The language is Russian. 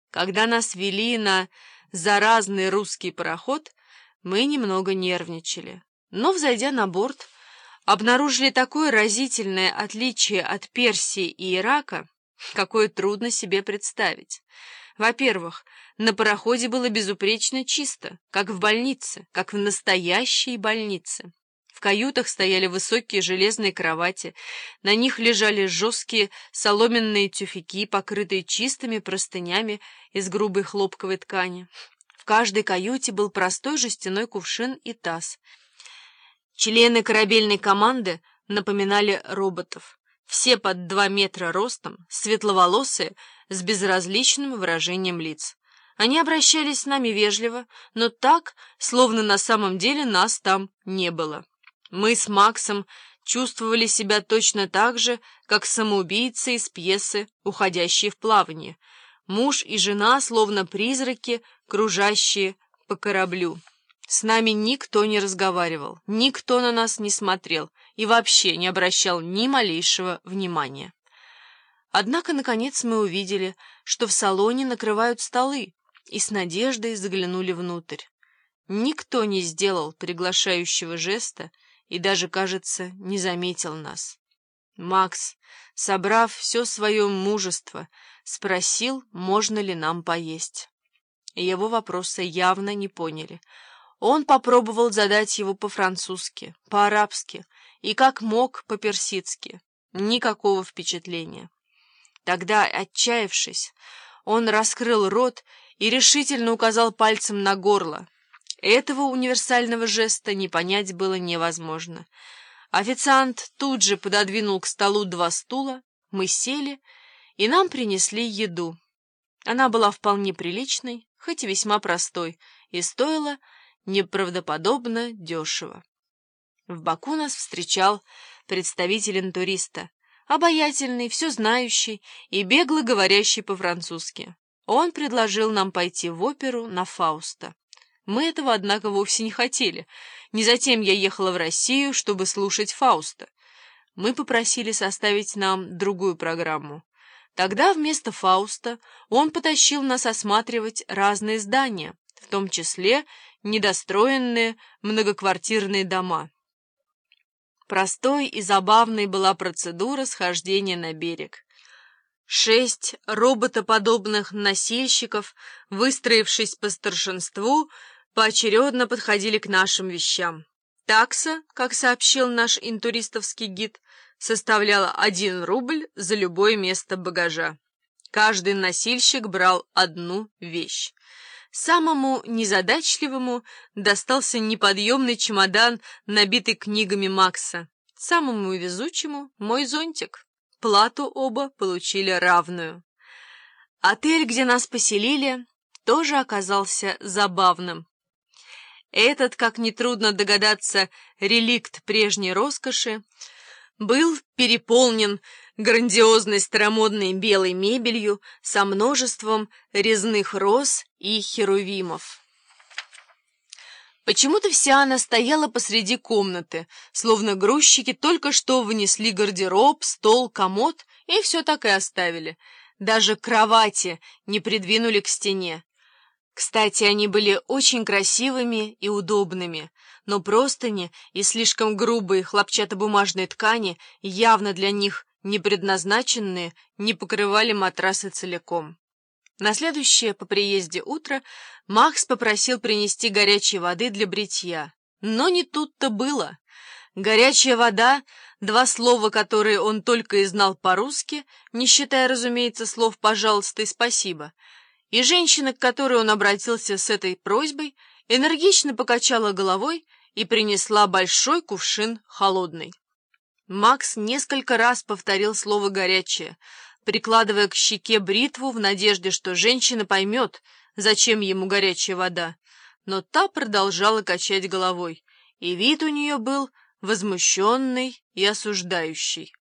Когда нас вели на заразный русский пароход, мы немного нервничали. Но, взойдя на борт, обнаружили такое разительное отличие от Персии и Ирака, какое трудно себе представить. Во-первых, на пароходе было безупречно чисто, как в больнице, как в настоящей больнице. В каютах стояли высокие железные кровати, на них лежали жесткие соломенные тюфяки, покрытые чистыми простынями из грубой хлопковой ткани. В каждой каюте был простой жестяной кувшин и таз. Члены корабельной команды напоминали роботов. Все под 2 метра ростом, светловолосые, с безразличным выражением лиц. Они обращались с нами вежливо, но так, словно на самом деле нас там не было. Мы с Максом чувствовали себя точно так же, как самоубийцы из пьесы «Уходящие в плавание». Муж и жена, словно призраки, кружащие по кораблю. С нами никто не разговаривал, никто на нас не смотрел и вообще не обращал ни малейшего внимания. Однако, наконец, мы увидели, что в салоне накрывают столы, и с надеждой заглянули внутрь. Никто не сделал приглашающего жеста и даже, кажется, не заметил нас. Макс, собрав все свое мужество, спросил, можно ли нам поесть. Его вопроса явно не поняли. Он попробовал задать его по-французски, по-арабски и, как мог, по-персидски. Никакого впечатления. Тогда, отчаявшись, он раскрыл рот и решительно указал пальцем на горло. Этого универсального жеста не понять было невозможно. Официант тут же пододвинул к столу 2 стула, мы сели, и нам принесли еду. Она была вполне приличной, хоть и весьма простой, и стоила неправдоподобно дешево. В Баку нас встречал представитель интуриста, обаятельный, все знающий и бегло говорящий по-французски. Он предложил нам пойти в оперу на Фауста. Мы этого, однако, вовсе не хотели. Не затем я ехала в Россию, чтобы слушать Фауста. Мы попросили составить нам другую программу. Тогда вместо Фауста он потащил нас осматривать разные здания, в том числе недостроенные многоквартирные дома. Простой и забавной была процедура схождения на берег. 6 роботоподобных носильщиков, выстроившись по старшинству, поочередно подходили к нашим вещам. Такса, как сообщил наш интуристовский гид, составляла 1 рубль за любое место багажа. Каждый носильщик брал 1 вещь. Самому незадачливому достался неподъемный чемодан, набитый книгами Макса. Самому везучему — мой зонтик. Плату оба получили равную. Отель, где нас поселили, тоже оказался забавным. Этот, как нетрудно догадаться, реликт прежней роскоши, был переполнен грандиозной старомодной белой мебелью со множеством резных роз и херувимов. Почему-то вся она стояла посреди комнаты, словно грузчики только что вынесли гардероб, стол, комод и все так и оставили. Даже кровати не придвинули к стене. Кстати, они были очень красивыми и удобными, но простыни и слишком грубые хлопчатобумажные ткани, явно для них не предназначенные, не покрывали матрасы целиком. На следующее по приезде утро Макс попросил принести горячей воды для бритья. Но не тут-то было. Горячая вода, 2 слова, которые он только и знал по-русски, не считая, разумеется, слов «пожалуйста» и «спасибо», и женщина, к которой он обратился с этой просьбой, энергично покачала головой и принесла большой кувшин холодной. Макс несколько раз повторил слово «горячее», прикладывая к щеке бритву в надежде, что женщина поймет, зачем ему горячая вода, но та продолжала качать головой, и вид у нее был возмущенный и осуждающий.